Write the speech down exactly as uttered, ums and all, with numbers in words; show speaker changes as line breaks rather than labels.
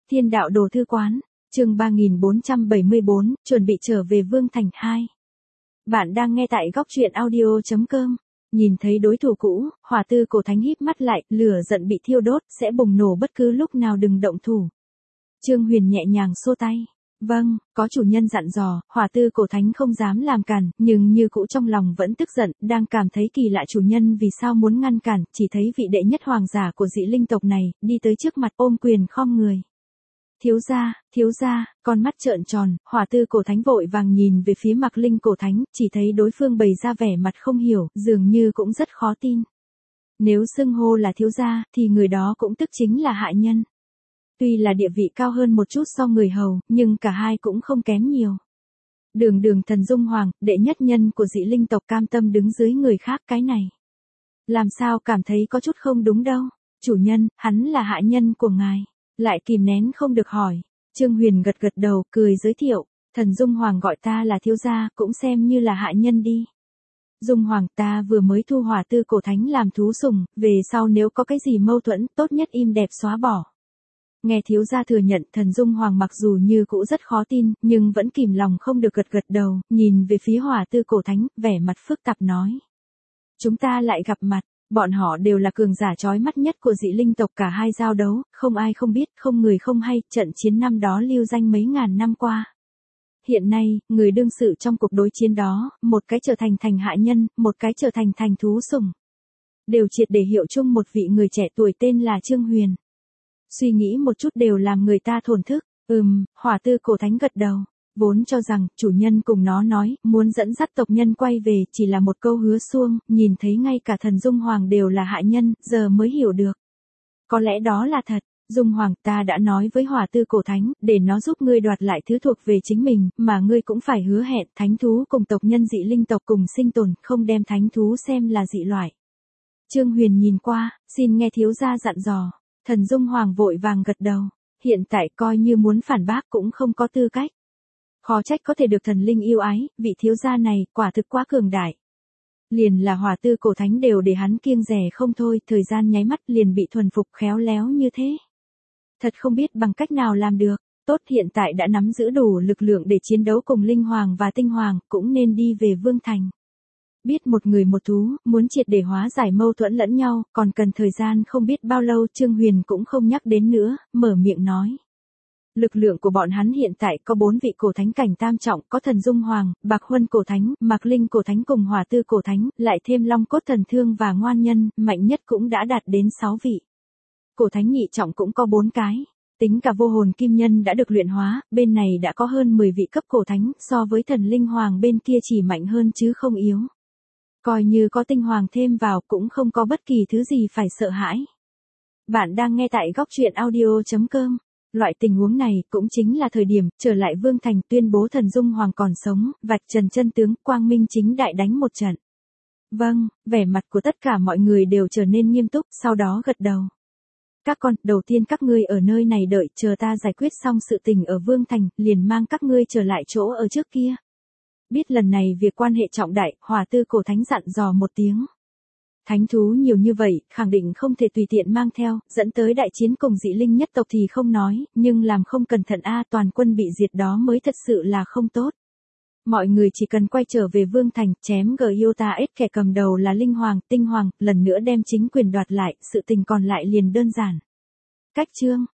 Thiên đạo đồ thư quán, chương ba nghìn bốn trăm bảy mươi bốn, chuẩn bị trở về Vương Thành hai. Bạn đang nghe tại góc truyện audio chấm com. Nhìn thấy đối thủ cũ, Hỏa Tư Cổ Thánh híp mắt lại, lửa giận bị thiêu đốt, sẽ bùng nổ bất cứ lúc nào, đừng động thủ. Trương Huyền nhẹ nhàng xô tay. Vâng, có chủ nhân dặn dò. Hỏa Tư Cổ Thánh không dám làm cản, nhưng như cũ trong lòng vẫn tức giận, đang cảm thấy kỳ lạ chủ nhân vì sao muốn ngăn cản, chỉ thấy vị đệ nhất hoàng giả của dị linh tộc này, đi tới trước mặt ôm quyền khom người. Thiếu gia, thiếu gia, con mắt trợn tròn, Hỏa Tư Cổ Thánh vội vàng nhìn về phía Mạc Linh Cổ Thánh, chỉ thấy đối phương bày ra vẻ mặt không hiểu, dường như cũng rất khó tin. Nếu xưng hô là thiếu gia, thì người đó cũng tức chính là hạ nhân. Tuy là địa vị cao hơn một chút so người hầu, nhưng cả hai cũng không kém nhiều. Đường Đường Thần Dung Hoàng, đệ nhất nhân của dị linh tộc, cam tâm đứng dưới người khác, cái này. Làm sao cảm thấy có chút không đúng đâu. Chủ nhân, hắn là hạ nhân của ngài. Lại kìm nén không được hỏi. Trương Huyền gật gật đầu, cười giới thiệu. Thần Dung Hoàng gọi ta là thiếu gia, cũng xem như là hạ nhân đi. Dung Hoàng, ta vừa mới thu Hỏa Tư Cổ Thánh làm thú sủng, về sau nếu có cái gì mâu thuẫn, tốt nhất im đẹp xóa bỏ. Nghe thiếu gia thừa nhận, Thần Dung Hoàng mặc dù như cũ rất khó tin, nhưng vẫn kìm lòng không được gật gật đầu, nhìn về phía Hỏa Tư Cổ Thánh, vẻ mặt phức tạp nói. Chúng ta lại gặp mặt, bọn họ đều là cường giả chói mắt nhất của dị linh tộc, cả hai giao đấu, không ai không biết, không người không hay, trận chiến năm đó lưu danh mấy ngàn năm qua. Hiện nay, người đương sự trong cuộc đối chiến đó, một cái trở thành thành hạ nhân, một cái trở thành thành thú sủng. Đều triệt để hiệu chung một vị người trẻ tuổi tên là Trương Huyền. Suy nghĩ một chút đều làm người ta thổn thức. Ừm, Hỏa Tư Cổ Thánh gật đầu. Vốn cho rằng, chủ nhân cùng nó nói, muốn dẫn dắt tộc nhân quay về, chỉ là một câu hứa suông, nhìn thấy ngay cả Thần Dung Hoàng đều là hạ nhân, giờ mới hiểu được. Có lẽ đó là thật. Dung Hoàng, ta đã nói với Hỏa Tư Cổ Thánh, để nó giúp ngươi đoạt lại thứ thuộc về chính mình, mà ngươi cũng phải hứa hẹn, thánh thú cùng tộc nhân dị linh tộc cùng sinh tồn, không đem thánh thú xem là dị loại. Trương Huyền nhìn qua, xin nghe thiếu gia dặn dò. Thần Dung Hoàng vội vàng gật đầu. Hiện tại coi như muốn phản bác cũng không có tư cách. Khó trách có thể được thần linh yêu ái, vị thiếu gia này quả thực quá cường đại. Liền là Hỏa Tư Cổ Thánh đều để hắn kiêng dè không thôi, thời gian nháy mắt liền bị thuần phục khéo léo như thế. Thật không biết bằng cách nào làm được. Tốt, hiện tại đã nắm giữ đủ lực lượng để chiến đấu cùng Linh Hoàng và Tinh Hoàng, cũng nên đi về Vương Thành. Biết một người một thú, muốn triệt để hóa giải mâu thuẫn lẫn nhau, còn cần thời gian không biết bao lâu. Trương Huyền cũng không nhắc đến nữa, mở miệng nói. Lực lượng của bọn hắn hiện tại có bốn vị cổ thánh cảnh tam trọng, có Thần Dung Hoàng, Bạc Huân Cổ Thánh, Mạc Linh Cổ Thánh cùng Hỏa Tư Cổ Thánh, lại thêm Long Cốt Thần Thương và Ngoan Nhân, mạnh nhất cũng đã đạt đến sáu vị. Cổ Thánh nhị trọng cũng có bốn cái. Tính cả Vô Hồn Kim Nhân đã được luyện hóa, bên này đã có hơn mười vị cấp cổ thánh, so với Thần Linh Hoàng bên kia chỉ mạnh hơn chứ không yếu. Coi như có Tinh Hoàng thêm vào cũng không có bất kỳ thứ gì phải sợ hãi. Bạn đang nghe tại góc truyện audio chấm com. Loại tình huống này cũng chính là thời điểm trở lại Vương Thành, tuyên bố Thần Dung Hoàng còn sống, vạch trần chân tướng, quang minh chính đại đánh một trận. Vâng, vẻ mặt của tất cả mọi người đều trở nên nghiêm túc, sau đó gật đầu. Các con, đầu tiên các ngươi ở nơi này đợi, chờ ta giải quyết xong sự tình ở Vương Thành, liền mang các ngươi trở lại chỗ ở trước kia. Biết lần này việc quan hệ trọng đại, Hỏa Tư Cổ Thánh dặn dò một tiếng. Thánh thú nhiều như vậy, khẳng định không thể tùy tiện mang theo, dẫn tới đại chiến cùng dị linh nhất tộc thì không nói, nhưng làm không cẩn thận a toàn quân bị diệt đó mới thật sự là không tốt. Mọi người chỉ cần quay trở về Vương Thành, chém Giota S kẻ cầm đầu là Linh Hoàng, Tinh Hoàng, lần nữa đem chính quyền đoạt lại, sự tình còn lại liền đơn giản. Cách chương,